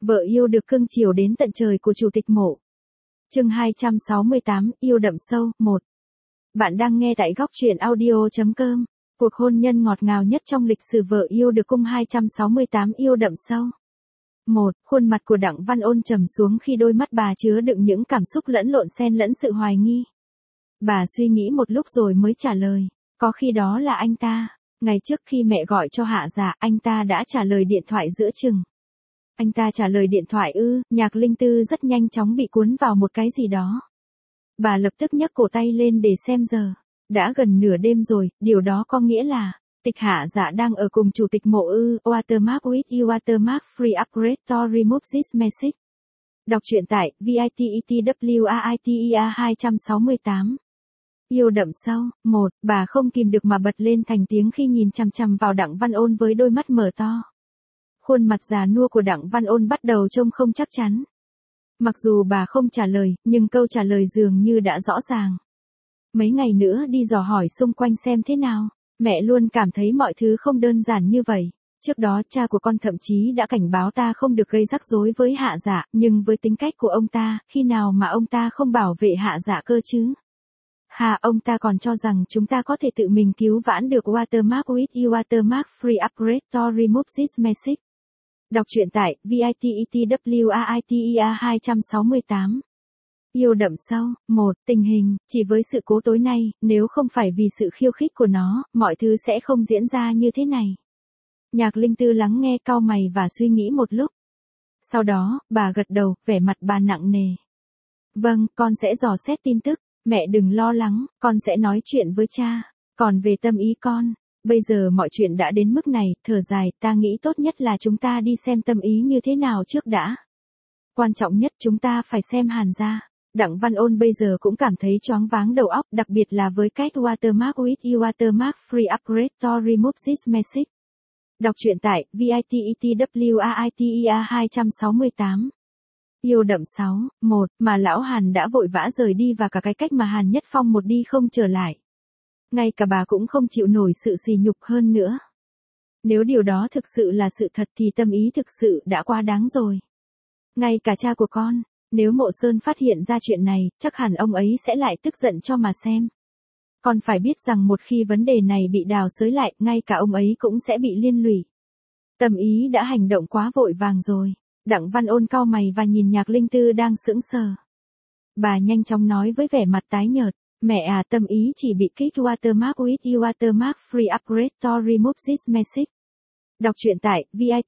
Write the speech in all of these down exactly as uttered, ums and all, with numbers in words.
Vợ yêu được cưng chiều đến tận trời của Chủ tịch Mộ. Chương hai trăm sáu mươi tám, yêu đậm sâu, một. Bạn đang nghe tại góc truyện audio chấm com. Cuộc hôn nhân ngọt ngào nhất trong lịch sử vợ yêu được cung hai trăm sáu mươi tám yêu đậm sâu. một. Khuôn mặt của Đặng Văn Ôn trầm xuống khi đôi mắt bà chứa đựng những cảm xúc lẫn lộn xen lẫn sự hoài nghi. Bà suy nghĩ một lúc rồi mới trả lời, có khi đó là anh ta. Ngày trước khi mẹ gọi cho Hạ Dạ, anh ta đã trả lời điện thoại giữa chừng. Anh ta trả lời điện thoại ư? Nhạc Linh Tư rất nhanh chóng bị cuốn vào một cái gì đó. Bà lập tức nhấc cổ tay lên để xem giờ. Đã gần nửa đêm rồi, điều đó có nghĩa là Tịch Hạ Dạ đang ở cùng Chủ tịch Mộ ư? Watermark with you Watermark free upgrade to remove this message. Đọc truyện tại vitetwriter hai trăm sáu mươi tám. Yêu đậm sâu. Một. Bà không kìm được mà bật lên thành tiếng khi nhìn chằm chằm vào Đặng Văn Ôn với đôi mắt mở to. Khuôn mặt già nua của Đặng Văn Ôn bắt đầu trông không chắc chắn. Mặc dù bà không trả lời, nhưng câu trả lời dường như đã rõ ràng. Mấy ngày nữa đi dò hỏi xung quanh xem thế nào. Mẹ luôn cảm thấy mọi thứ không đơn giản như vậy. Trước đó cha của con thậm chí đã cảnh báo ta không được gây rắc rối với Hạ Dạ, nhưng với tính cách của ông ta, khi nào mà ông ta không bảo vệ Hạ Dạ cơ chứ? Hà, ông ta còn cho rằng chúng ta có thể tự mình cứu vãn được Watermark with you Watermark free upgrade to remove this message. Đọc truyện tại vitetwriter hai trăm sáu mươi tám. Yêu đậm sâu. Một. Tình hình, chỉ với sự cố tối nay, nếu không phải vì sự khiêu khích của nó, mọi thứ sẽ không diễn ra như thế này. Nhạc Linh Tư lắng nghe cau mày và suy nghĩ một lúc. Sau đó, bà gật đầu, vẻ mặt bà nặng nề. Vâng, con sẽ dò xét tin tức. Mẹ đừng lo lắng, con sẽ nói chuyện với cha. Còn về tâm ý con, bây giờ mọi chuyện đã đến mức này, thở dài, ta nghĩ tốt nhất là chúng ta đi xem tâm ý như thế nào trước đã. Quan trọng nhất chúng ta phải xem Hàn gia. Đặng Văn Ôn bây giờ cũng cảm thấy choáng váng đầu óc, đặc biệt là với cách Watermark with you Watermark free upgrade to remove this message. Đọc truyện tại vitetwriter hai trăm sáu mươi tám. Yêu đậm sáu. Một. Mà lão Hàn đã vội vã rời đi và cả cái cách mà Hàn Nhất Phong một đi không trở lại. Ngay cả bà cũng không chịu nổi sự sỉ nhục hơn nữa. Nếu điều đó thực sự là sự thật thì tâm ý thực sự đã quá đáng rồi. Ngay cả cha của con, nếu Mộ Sơn phát hiện ra chuyện này, chắc hẳn ông ấy sẽ lại tức giận cho mà xem. Con phải biết rằng một khi vấn đề này bị đào xới lại, ngay cả ông ấy cũng sẽ bị liên lụy. Tâm ý đã hành động quá vội vàng rồi. Đặng Văn Ôn cau mày và nhìn Nhạc Linh Tư đang sững sờ. Bà nhanh chóng nói với vẻ mặt tái nhợt, mẹ à, tâm ý chỉ bị kích Watermark with you Watermark free upgrade to remove this message. Đọc truyện tại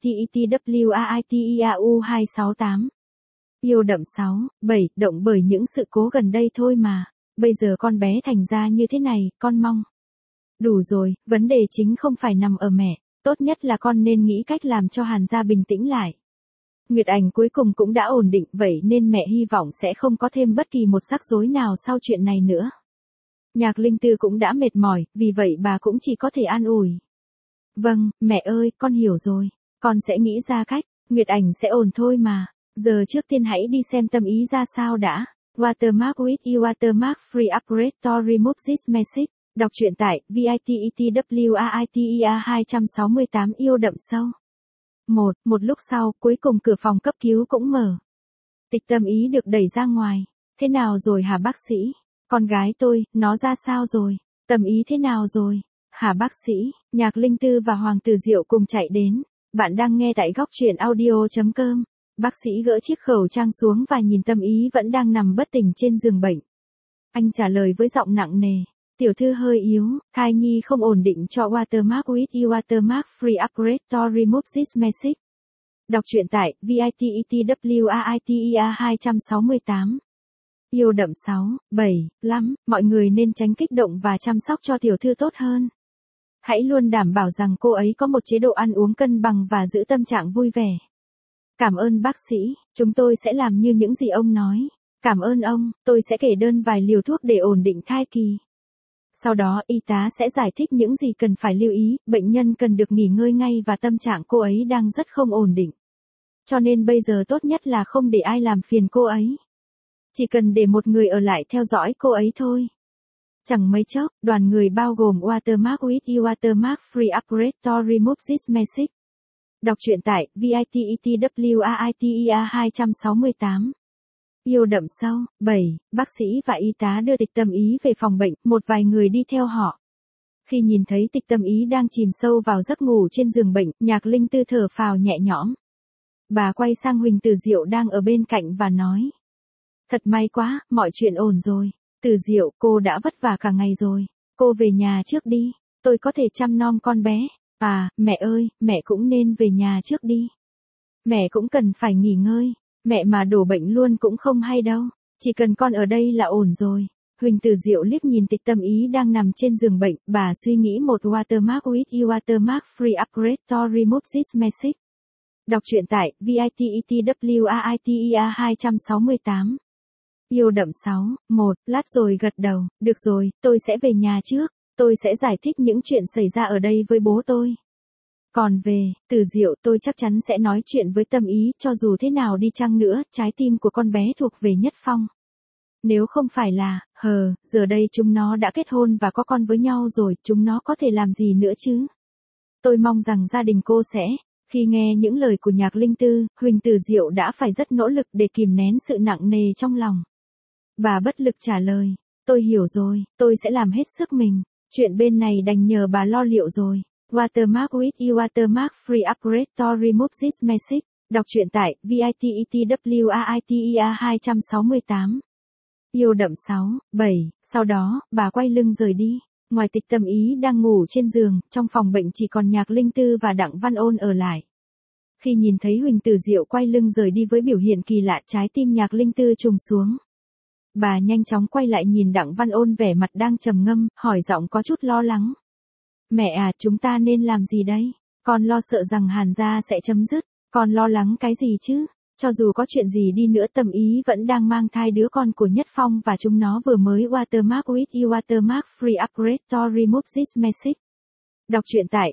vitetwriter hai sáu tám. Yêu đậm sáu. bảy. Động bởi những sự cố gần đây thôi mà. Bây giờ con bé thành ra như thế này, con mong. Đủ rồi, vấn đề chính không phải nằm ở mẹ. Tốt nhất là con nên nghĩ cách làm cho Hàn gia bình tĩnh lại. Nguyệt Ảnh cuối cùng cũng đã ổn định, vậy nên mẹ hy vọng sẽ không có thêm bất kỳ một rắc rối nào sau chuyện này nữa. Nhạc Linh Tư cũng đã mệt mỏi, vì vậy bà cũng chỉ có thể an ủi. Vâng, mẹ ơi, con hiểu rồi. Con sẽ nghĩ ra cách, Nguyệt Ảnh sẽ ổn thôi mà. Giờ trước tiên hãy đi xem tâm ý ra sao đã. Watermark with you Watermark free upgrade to remove this message. Đọc truyện tại vitetwriter hai trăm sáu mươi tám. Yêu đậm sâu. Một. Một lúc sau, cuối cùng cửa phòng cấp cứu cũng mở. Tịch Tâm Ý được đẩy ra ngoài. Thế nào rồi hả bác sĩ? Con gái tôi, nó ra sao rồi? Tâm Ý thế nào rồi? Hả bác sĩ? Nhạc Linh Tư và Hoàng Tử Diệu cùng chạy đến. Bạn đang nghe tại góc truyện audio chấm com. Bác sĩ gỡ chiếc khẩu trang xuống và nhìn Tâm Ý vẫn đang nằm bất tỉnh trên giường bệnh. Anh trả lời với giọng nặng nề. Tiểu thư hơi yếu, thai nhi không ổn định cho Watermark with you Watermark free upgrade to remove this message. Đọc truyện tại vitetwriter hai trăm sáu mươi tám. Yêu đậm sáu. bảy. Lắm, mọi người nên tránh kích động và chăm sóc cho tiểu thư tốt hơn. Hãy luôn đảm bảo rằng cô ấy có một chế độ ăn uống cân bằng và giữ tâm trạng vui vẻ. Cảm ơn bác sĩ, chúng tôi sẽ làm như những gì ông nói. Cảm ơn ông, tôi sẽ kể đơn vài liều thuốc để ổn định thai kỳ. Sau đó y tá sẽ giải thích những gì cần phải lưu ý, bệnh nhân cần được nghỉ ngơi ngay và tâm trạng cô ấy đang rất không ổn định. Cho nên bây giờ tốt nhất là không để ai làm phiền cô ấy. Chỉ cần để một người ở lại theo dõi cô ấy thôi. Chẳng mấy chốc, đoàn người bao gồm Watermark with you Watermark free upgrade to remove this message. Đọc truyện tại vititwriter hai sáu tám. Yêu đậm sâu. bảy. Bác sĩ và y tá đưa Tịch Tâm Ý về phòng bệnh, một vài người đi theo họ. Khi nhìn thấy Tịch Tâm Ý đang chìm sâu vào giấc ngủ trên giường bệnh, Nhạc Linh Tư thở phào nhẹ nhõm. Bà quay sang Huỳnh Từ Diệu đang ở bên cạnh và nói. Thật may quá, mọi chuyện ổn rồi. Từ Diệu, cô đã vất vả cả ngày rồi. Cô về nhà trước đi, tôi có thể chăm nom con bé. À, mẹ ơi, mẹ cũng nên về nhà trước đi. Mẹ cũng cần phải nghỉ ngơi. Mẹ mà đổ bệnh luôn cũng không hay đâu. Chỉ cần con ở đây là ổn rồi. Huỳnh Từ Diệu liếc nhìn Tịch Tâm Ý đang nằm trên giường bệnh, bà suy nghĩ một watermark with you watermark free upgrade to remove this message. Đọc truyện tại vititwriter hai sáu tám. Yêu đậm sáu. một. Lát rồi gật đầu, được rồi, tôi sẽ về nhà trước, tôi sẽ giải thích những chuyện xảy ra ở đây với bố tôi. Còn về, Từ Diệu, tôi chắc chắn sẽ nói chuyện với Tâm Ý, cho dù thế nào đi chăng nữa, trái tim của con bé thuộc về Nhất Phong. Nếu không phải là, hờ, giờ đây chúng nó đã kết hôn và có con với nhau rồi, chúng nó có thể làm gì nữa chứ? Tôi mong rằng gia đình cô sẽ. Khi nghe những lời của Nhạc Linh Tư, Huỳnh Từ Diệu đã phải rất nỗ lực để kìm nén sự nặng nề trong lòng. Bà bất lực trả lời, tôi hiểu rồi, tôi sẽ làm hết sức mình, chuyện bên này đành nhờ bà lo liệu rồi. Watermark with you watermark free upgrade to remove this message. Đọc truyện tại vititwriter hai sáu tám. Yêu đậm sáu. bảy. Sau đó, bà quay lưng rời đi. Ngoài Tịch Tâm Ý đang ngủ trên giường, trong phòng bệnh chỉ còn Nhạc Linh Tư và Đặng Văn Ôn ở lại. Khi nhìn thấy Huỳnh Từ Diệu quay lưng rời đi với biểu hiện kỳ lạ, trái tim Nhạc Linh Tư trùng xuống. Bà nhanh chóng quay lại nhìn Đặng Văn Ôn vẻ mặt đang trầm ngâm, hỏi giọng có chút lo lắng. Mẹ à, chúng ta nên làm gì đây? Con lo sợ rằng Hàn gia sẽ chấm dứt. Con lo lắng cái gì chứ? Cho dù có chuyện gì đi nữa, Tâm Ý vẫn đang mang thai đứa con của Nhất Phong và chúng nó vừa mới watermark with you watermark free upgrade to remove this message. Đọc truyện tại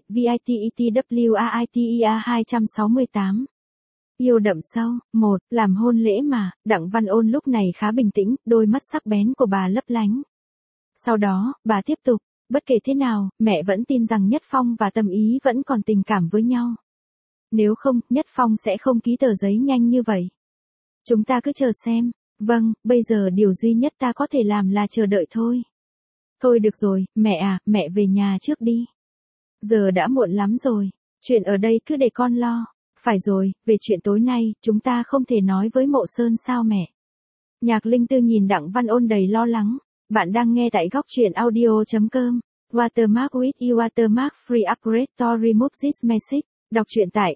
vititwriter hai sáu tám. Yêu đậm sâu. một. Làm hôn lễ mà. Đặng Văn Ôn lúc này khá bình tĩnh, đôi mắt sắc bén của bà lấp lánh. Sau đó, bà tiếp tục. Bất kể thế nào, mẹ vẫn tin rằng Nhất Phong và Tâm Ý vẫn còn tình cảm với nhau. Nếu không, Nhất Phong sẽ không ký tờ giấy nhanh như vậy. Chúng ta cứ chờ xem. Vâng, bây giờ điều duy nhất ta có thể làm là chờ đợi thôi. Thôi được rồi, mẹ à, mẹ về nhà trước đi. Giờ đã muộn lắm rồi, chuyện ở đây cứ để con lo. Phải rồi, về chuyện tối nay, chúng ta không thể nói với Mộ Sơn sao mẹ? Nhạc Linh Tư nhìn Đặng Văn Ôn đầy lo lắng. Bạn đang nghe tại góc truyện audio.com. Watermark with you watermark free upgrade to remove this message. Đọc truyện tại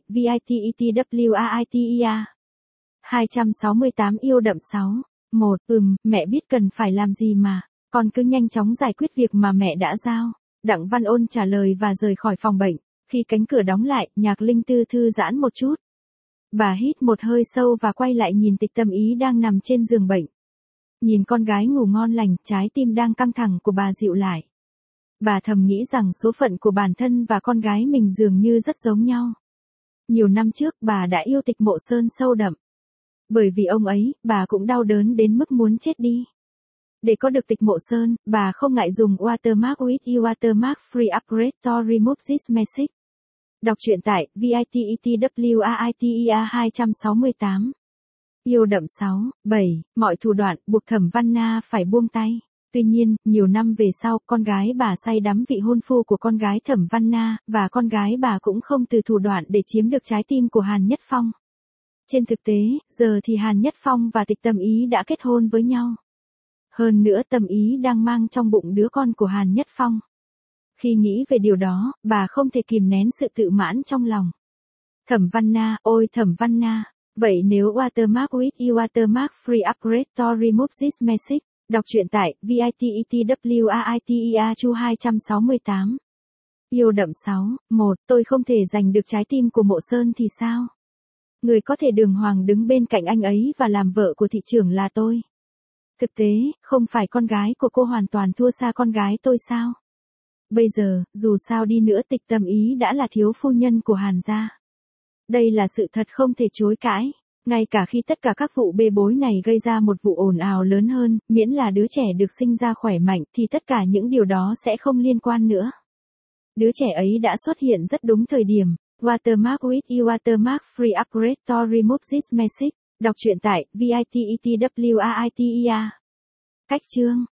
vititwriter hai sáu tám. Yêu đậm sáu. một. Ừm, mẹ biết cần phải làm gì mà. Con cứ nhanh chóng giải quyết việc mà mẹ đã giao. Đặng Văn Ôn trả lời và rời khỏi phòng bệnh. Khi cánh cửa đóng lại, Nhạc Linh Tư thư giãn một chút. Bà hít một hơi sâu và quay lại nhìn Tịch Tâm Ý đang nằm trên giường bệnh. Nhìn con gái ngủ ngon lành, trái tim đang căng thẳng của bà dịu lại. Bà thầm nghĩ rằng số phận của bản thân và con gái mình dường như rất giống nhau. Nhiều năm trước bà đã yêu Tịch Mộ Sơn sâu đậm. Bởi vì ông ấy, bà cũng đau đớn đến mức muốn chết đi. Để có được Tịch Mộ Sơn, bà không ngại dùng watermark with you watermark free upgrade to remove this message. Đọc truyện tại vititwriter hai sáu tám. Yêu đậm sáu. bảy. Mọi thủ đoạn buộc Thẩm Văn Na phải buông tay. Tuy nhiên, nhiều năm về sau, con gái bà say đắm vị hôn phu của con gái Thẩm Văn Na, và con gái bà cũng không từ thủ đoạn để chiếm được trái tim của Hàn Nhất Phong. Trên thực tế, giờ thì Hàn Nhất Phong và Tịch Tâm Ý đã kết hôn với nhau. Hơn nữa Tâm Ý đang mang trong bụng đứa con của Hàn Nhất Phong. Khi nghĩ về điều đó, bà không thể kìm nén sự tự mãn trong lòng. Thẩm Văn Na, ôi Thẩm Văn Na. Vậy nếu watermark with you watermark free upgrade to remove this message. Đọc truyện tại vititwriter hai sáu tám. Yêu đậm sáu. một. Tôi không thể giành được trái tim của Mộ Sơn thì sao? Người có thể đường hoàng đứng bên cạnh anh ấy và làm vợ của thị trưởng là tôi. Thực tế, không phải con gái của cô hoàn toàn thua xa con gái tôi sao? Bây giờ, dù sao đi nữa Tịch Tâm Ý đã là thiếu phu nhân của Hàn gia. Đây là sự thật không thể chối cãi. Ngay cả khi tất cả các vụ bê bối này gây ra một vụ ồn ào lớn hơn, miễn là đứa trẻ được sinh ra khỏe mạnh thì tất cả những điều đó sẽ không liên quan nữa. Đứa trẻ ấy đã xuất hiện rất đúng thời điểm. Watermark with e watermark free upgrade to remove this message. Đọc truyện tại vititwriter. Cách chương